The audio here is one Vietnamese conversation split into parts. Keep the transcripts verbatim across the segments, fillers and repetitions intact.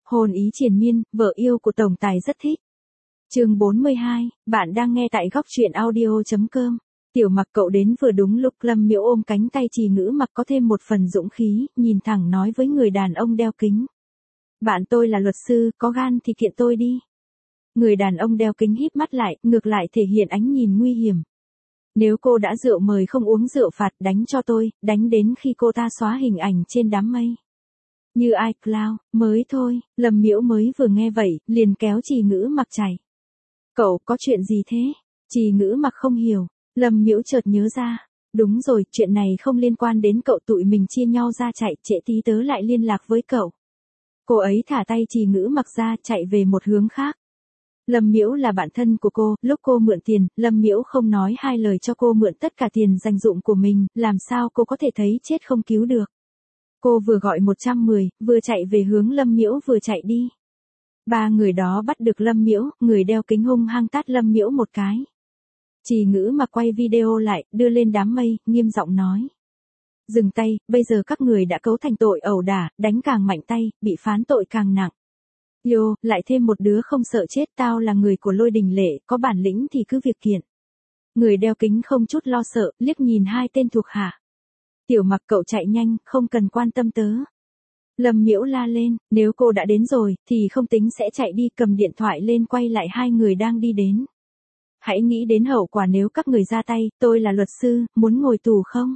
Hồn ý triền miên, vợ yêu của tổng tài rất thích. Chương bốn mươi hai, bạn đang nghe tại góc truyện audio chấm com. Tiểu Mặc cậu đến vừa đúng lúc. Lâm Miễu ôm cánh tay Trì Ngữ Mặc có thêm một phần dũng khí, nhìn thẳng nói với người đàn ông đeo kính. Bạn tôi là luật sư, có gan thì kiện tôi đi. Người đàn ông đeo kính híp mắt lại, ngược lại thể hiện ánh nhìn nguy hiểm. Nếu cô đã rượu mời không uống rượu phạt, đánh cho tôi, đánh đến khi cô ta xóa hình ảnh trên đám mây. Như iCloud, mới thôi. Lâm Miễu mới vừa nghe vậy, liền kéo Trì Ngữ Mặc chạy. Cậu có chuyện gì thế? Trì Ngữ Mặc không hiểu. Lâm Miễu chợt nhớ ra. Đúng rồi, chuyện này không liên quan đến cậu, tụi mình chia nhau ra chạy, trễ tí tớ lại liên lạc với cậu. Cô ấy thả tay Trì Ngữ Mặc ra, chạy về một hướng khác. Lâm Miễu là bạn thân của cô, lúc cô mượn tiền, Lâm Miễu không nói hai lời cho cô mượn tất cả tiền dành dụm của mình, làm sao cô có thể thấy chết không cứu được. Cô vừa gọi một trăm mười, vừa chạy về hướng Lâm Miễu vừa chạy đi. Ba người đó bắt được Lâm Miễu, người đeo kính hung hăng tát Lâm Miễu một cái. Trì Ngữ Mặc quay video lại, đưa lên đám mây, nghiêm giọng nói. Dừng tay, bây giờ các người đã cấu thành tội ẩu đả, đánh càng mạnh tay, bị phán tội càng nặng. Yo, lại thêm một đứa không sợ chết, tao là người của Lôi Đình Lệ, có bản lĩnh thì cứ việc kiện. Người đeo kính không chút lo sợ, liếc nhìn hai tên thuộc hạ. Tiểu Mặc cậu chạy nhanh, không cần quan tâm tớ. Lâm Miễu la lên, nếu cô đã đến rồi, thì không tính sẽ chạy đi, cầm điện thoại lên quay lại hai người đang đi đến. Hãy nghĩ đến hậu quả nếu các người ra tay, tôi là luật sư, muốn ngồi tù không?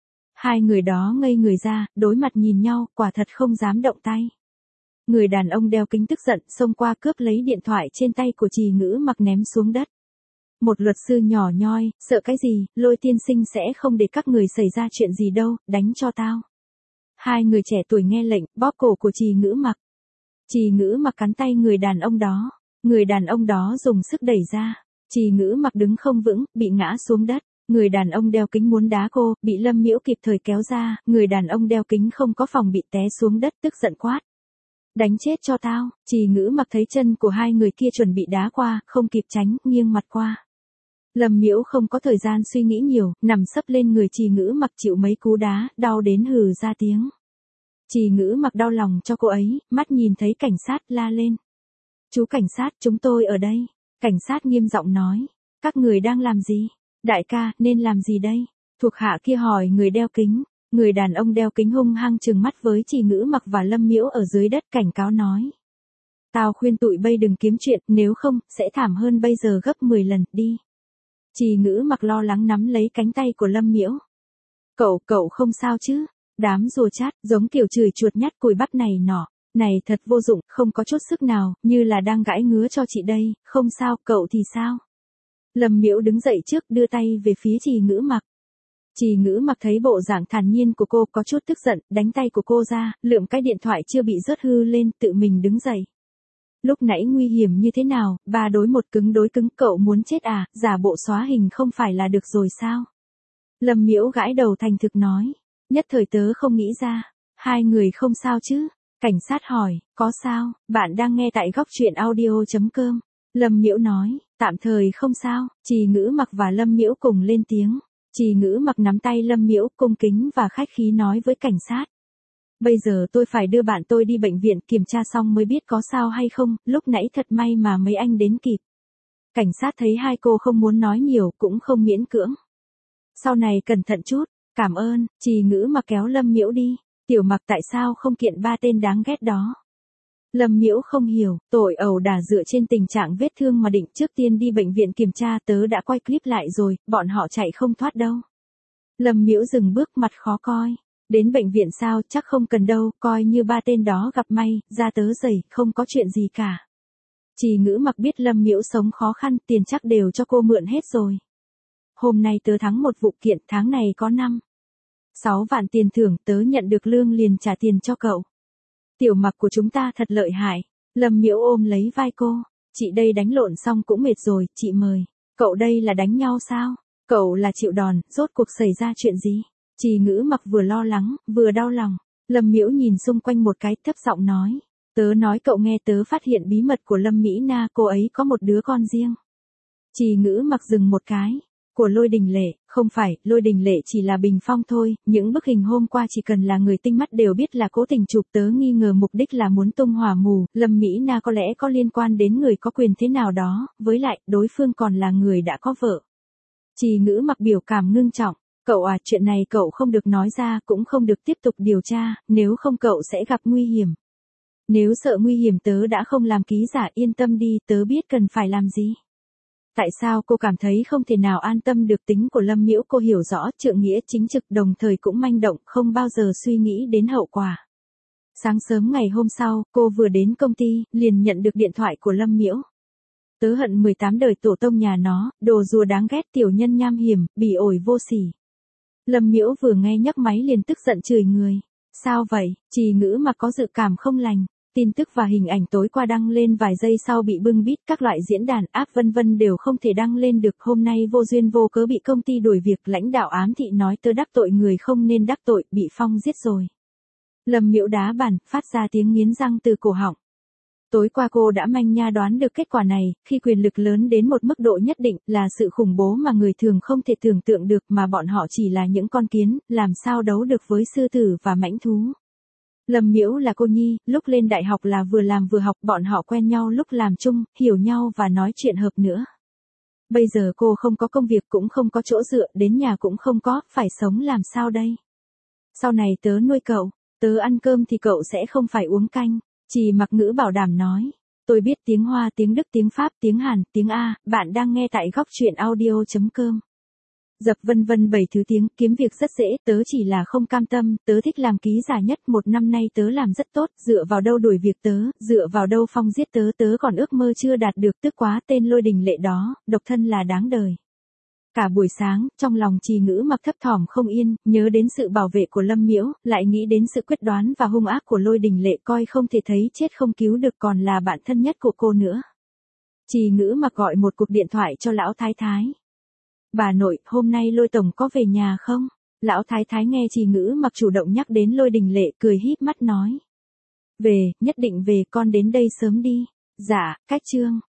Hai người đó ngây người ra, đối mặt nhìn nhau, quả thật không dám động tay. Người đàn ông đeo kính tức giận, xông qua cướp lấy điện thoại trên tay của Trì Ngữ Mặc ném xuống đất. Một luật sư nhỏ nhoi, sợ cái gì, Lôi tiên sinh sẽ không để các người xảy ra chuyện gì đâu, đánh cho tao. Hai người trẻ tuổi nghe lệnh, bóp cổ của Trì Ngữ Mặc. Trì Ngữ Mặc cắn tay người đàn ông đó. Người đàn ông đó dùng sức đẩy ra. Trì Ngữ Mặc đứng không vững, bị ngã xuống đất. Người đàn ông đeo kính muốn đá cô, bị Lâm Miễu kịp thời kéo ra. Người đàn ông đeo kính không có phòng bị té xuống đất, tức giận quát. Đánh chết cho tao. Trì Ngữ Mặc thấy chân của hai người kia chuẩn bị đá qua, không kịp tránh, nghiêng mặt qua. Lâm Miễu không có thời gian suy nghĩ nhiều, nằm sấp lên người Trì Ngữ Mặc chịu mấy cú đá, đau đến hừ ra tiếng. Trì Ngữ Mặc đau lòng cho cô ấy, mắt nhìn thấy cảnh sát la lên. Chú cảnh sát, chúng tôi ở đây. Cảnh sát nghiêm giọng nói. Các người đang làm gì? Đại ca, nên làm gì đây? Thuộc hạ kia hỏi người đeo kính. Người đàn ông đeo kính hung hăng trừng mắt với Trì Ngữ Mặc và Lâm Miễu ở dưới đất, cảnh cáo nói. Tao khuyên tụi bay đừng kiếm chuyện, nếu không, sẽ thảm hơn bây giờ gấp mười lần, đi. Trì Ngữ Mặc lo lắng nắm lấy cánh tay của Lâm Miễu. Cậu, cậu không sao chứ? Đám rùa chát, giống kiểu chửi chuột nhắt cùi bắp này nọ. Này thật vô dụng, không có chút sức nào, như là đang gãi ngứa cho chị đây, không sao, cậu thì sao? Lâm Miễu đứng dậy trước, đưa tay về phía Trì Ngữ Mặc. Trì Ngữ Mặc thấy bộ dạng thản nhiên của cô có chút tức giận, đánh tay của cô ra, lượm cái điện thoại chưa bị rớt hư lên, tự mình đứng dậy. Lúc nãy nguy hiểm như thế nào, ba đối một cứng đối cứng, cậu muốn chết à, giả bộ xóa hình không phải là được rồi sao? Lâm Miễu gãi đầu thành thực nói, nhất thời tớ không nghĩ ra, hai người không sao chứ? Cảnh sát hỏi, có sao, bạn đang nghe tại góc truyện audio chấm com. Lâm Miễu nói, tạm thời không sao. Trì Ngữ Mặc và Lâm Miễu cùng lên tiếng. Trì Ngữ Mặc nắm tay Lâm Miễu, cung kính và khách khí nói với cảnh sát. Bây giờ tôi phải đưa bạn tôi đi bệnh viện, kiểm tra xong mới biết có sao hay không, lúc nãy thật may mà mấy anh đến kịp. Cảnh sát thấy hai cô không muốn nói nhiều, cũng không miễn cưỡng. Sau này cẩn thận chút, cảm ơn. Trì Ngữ Mặc kéo Lâm Miễu đi. Tiểu Mặc tại sao không kiện ba tên đáng ghét đó? Lâm Miễu không hiểu, tội ẩu đả dựa trên tình trạng vết thương mà định, trước tiên đi bệnh viện kiểm tra, tớ đã quay clip lại rồi, bọn họ chạy không thoát đâu. Lâm Miễu dừng bước, mặt khó coi. Đến bệnh viện sao, chắc không cần đâu, coi như ba tên đó gặp may, da tớ dày, không có chuyện gì cả. Trì Ngữ Mặc biết Lâm Miễu sống khó khăn, tiền chắc đều cho cô mượn hết rồi. Hôm nay tớ thắng một vụ kiện, tháng này có năm. sáu vạn tiền thưởng, tớ nhận được lương liền trả tiền cho cậu. Tiểu Mặc của chúng ta thật lợi hại. Lâm Miễu ôm lấy vai cô. Chị đây đánh lộn xong cũng mệt rồi, chị mời. Cậu đây là đánh nhau sao? Cậu là chịu đòn, rốt cuộc xảy ra chuyện gì? Trì Ngữ Mặc vừa lo lắng, vừa đau lòng. Lâm Miễu nhìn xung quanh một cái, thấp giọng nói. Tớ nói cậu nghe, tớ phát hiện bí mật của Lâm Mỹ Na, cô ấy có một đứa con riêng. Trì Ngữ Mặc dừng một cái. Của Lôi Đình Lệ, không phải, Lôi Đình Lệ chỉ là bình phong thôi, những bức hình hôm qua chỉ cần là người tinh mắt đều biết là cố tình chụp, tớ nghi ngờ mục đích là muốn tung hỏa mù, Lâm Mỹ Na có lẽ có liên quan đến người có quyền thế nào đó, với lại, đối phương còn là người đã có vợ. Trì Ngữ Mặc biểu cảm ngưng trọng, cậu à, chuyện này cậu không được nói ra, cũng không được tiếp tục điều tra, nếu không cậu sẽ gặp nguy hiểm. Nếu sợ nguy hiểm tớ đã không làm ký giả, yên tâm đi, tớ biết cần phải làm gì. Tại sao cô cảm thấy không thể nào an tâm được? Tính của Lâm Miễu cô hiểu rõ, trượng nghĩa chính trực đồng thời cũng manh động, không bao giờ suy nghĩ đến hậu quả. Sáng sớm ngày hôm sau, cô vừa đến công ty, liền nhận được điện thoại của Lâm Miễu. Tớ hận mười tám đời tổ tông nhà nó, đồ rùa đáng ghét, tiểu nhân nham hiểm, bỉ ổi vô sỉ. Lâm Miễu vừa nghe nhấc máy liền tức giận chửi người. Sao vậy? Trì Ngữ Mặc có dự cảm không lành. Tin tức và hình ảnh tối qua đăng lên vài giây sau bị bưng bít, các loại diễn đàn, app vân vân đều không thể đăng lên được. Hôm nay vô duyên vô cớ bị công ty đuổi việc, lãnh đạo ám thị nói tớ đắc tội người không nên đắc tội, bị Phong giết rồi. Lâm Miễu đá bàn, phát ra tiếng nghiến răng từ cổ họng. Tối qua cô đã manh nha đoán được kết quả này, khi quyền lực lớn đến một mức độ nhất định, là sự khủng bố mà người thường không thể tưởng tượng được, mà bọn họ chỉ là những con kiến, làm sao đấu được với sư tử và mãnh thú. Lâm Miễu là cô nhi, lúc lên đại học là vừa làm vừa học, bọn họ quen nhau lúc làm chung, hiểu nhau và nói chuyện hợp nữa. Bây giờ cô không có công việc cũng không có chỗ dựa, đến nhà cũng không có, phải sống làm sao đây? Sau này tớ nuôi cậu, tớ ăn cơm thì cậu sẽ không phải uống canh. Trì Mặc Ngữ bảo đảm nói. Tôi biết tiếng Hoa, tiếng Đức, tiếng Pháp, tiếng Hàn, tiếng A, bạn đang nghe tại góc truyện audio chấm com. Dập vân vân bảy thứ tiếng, kiếm việc rất dễ, tớ chỉ là không cam tâm, tớ thích làm ký giả nhất, một năm nay tớ làm rất tốt, dựa vào đâu đuổi việc tớ, dựa vào đâu Phong giết tớ, tớ còn ước mơ chưa đạt được, tức quá, tên Lôi Đình Lệ đó, độc thân là đáng đời. Cả buổi sáng, trong lòng Trì Ngữ Mặc thấp thỏm không yên, nhớ đến sự bảo vệ của Lâm Miễu, lại nghĩ đến sự quyết đoán và hung ác của Lôi Đình Lệ, coi không thể thấy chết không cứu được, còn là bạn thân nhất của cô nữa. Trì Ngữ Mặc gọi một cuộc điện thoại cho lão thái thái. Bà nội, hôm nay Lôi tổng có về nhà không? Lão thái thái nghe Trì Ngữ Mặc chủ động nhắc đến Lôi Đình Lệ, cười híp mắt nói. Về, nhất định về, con đến đây sớm đi. Dạ, cách chương.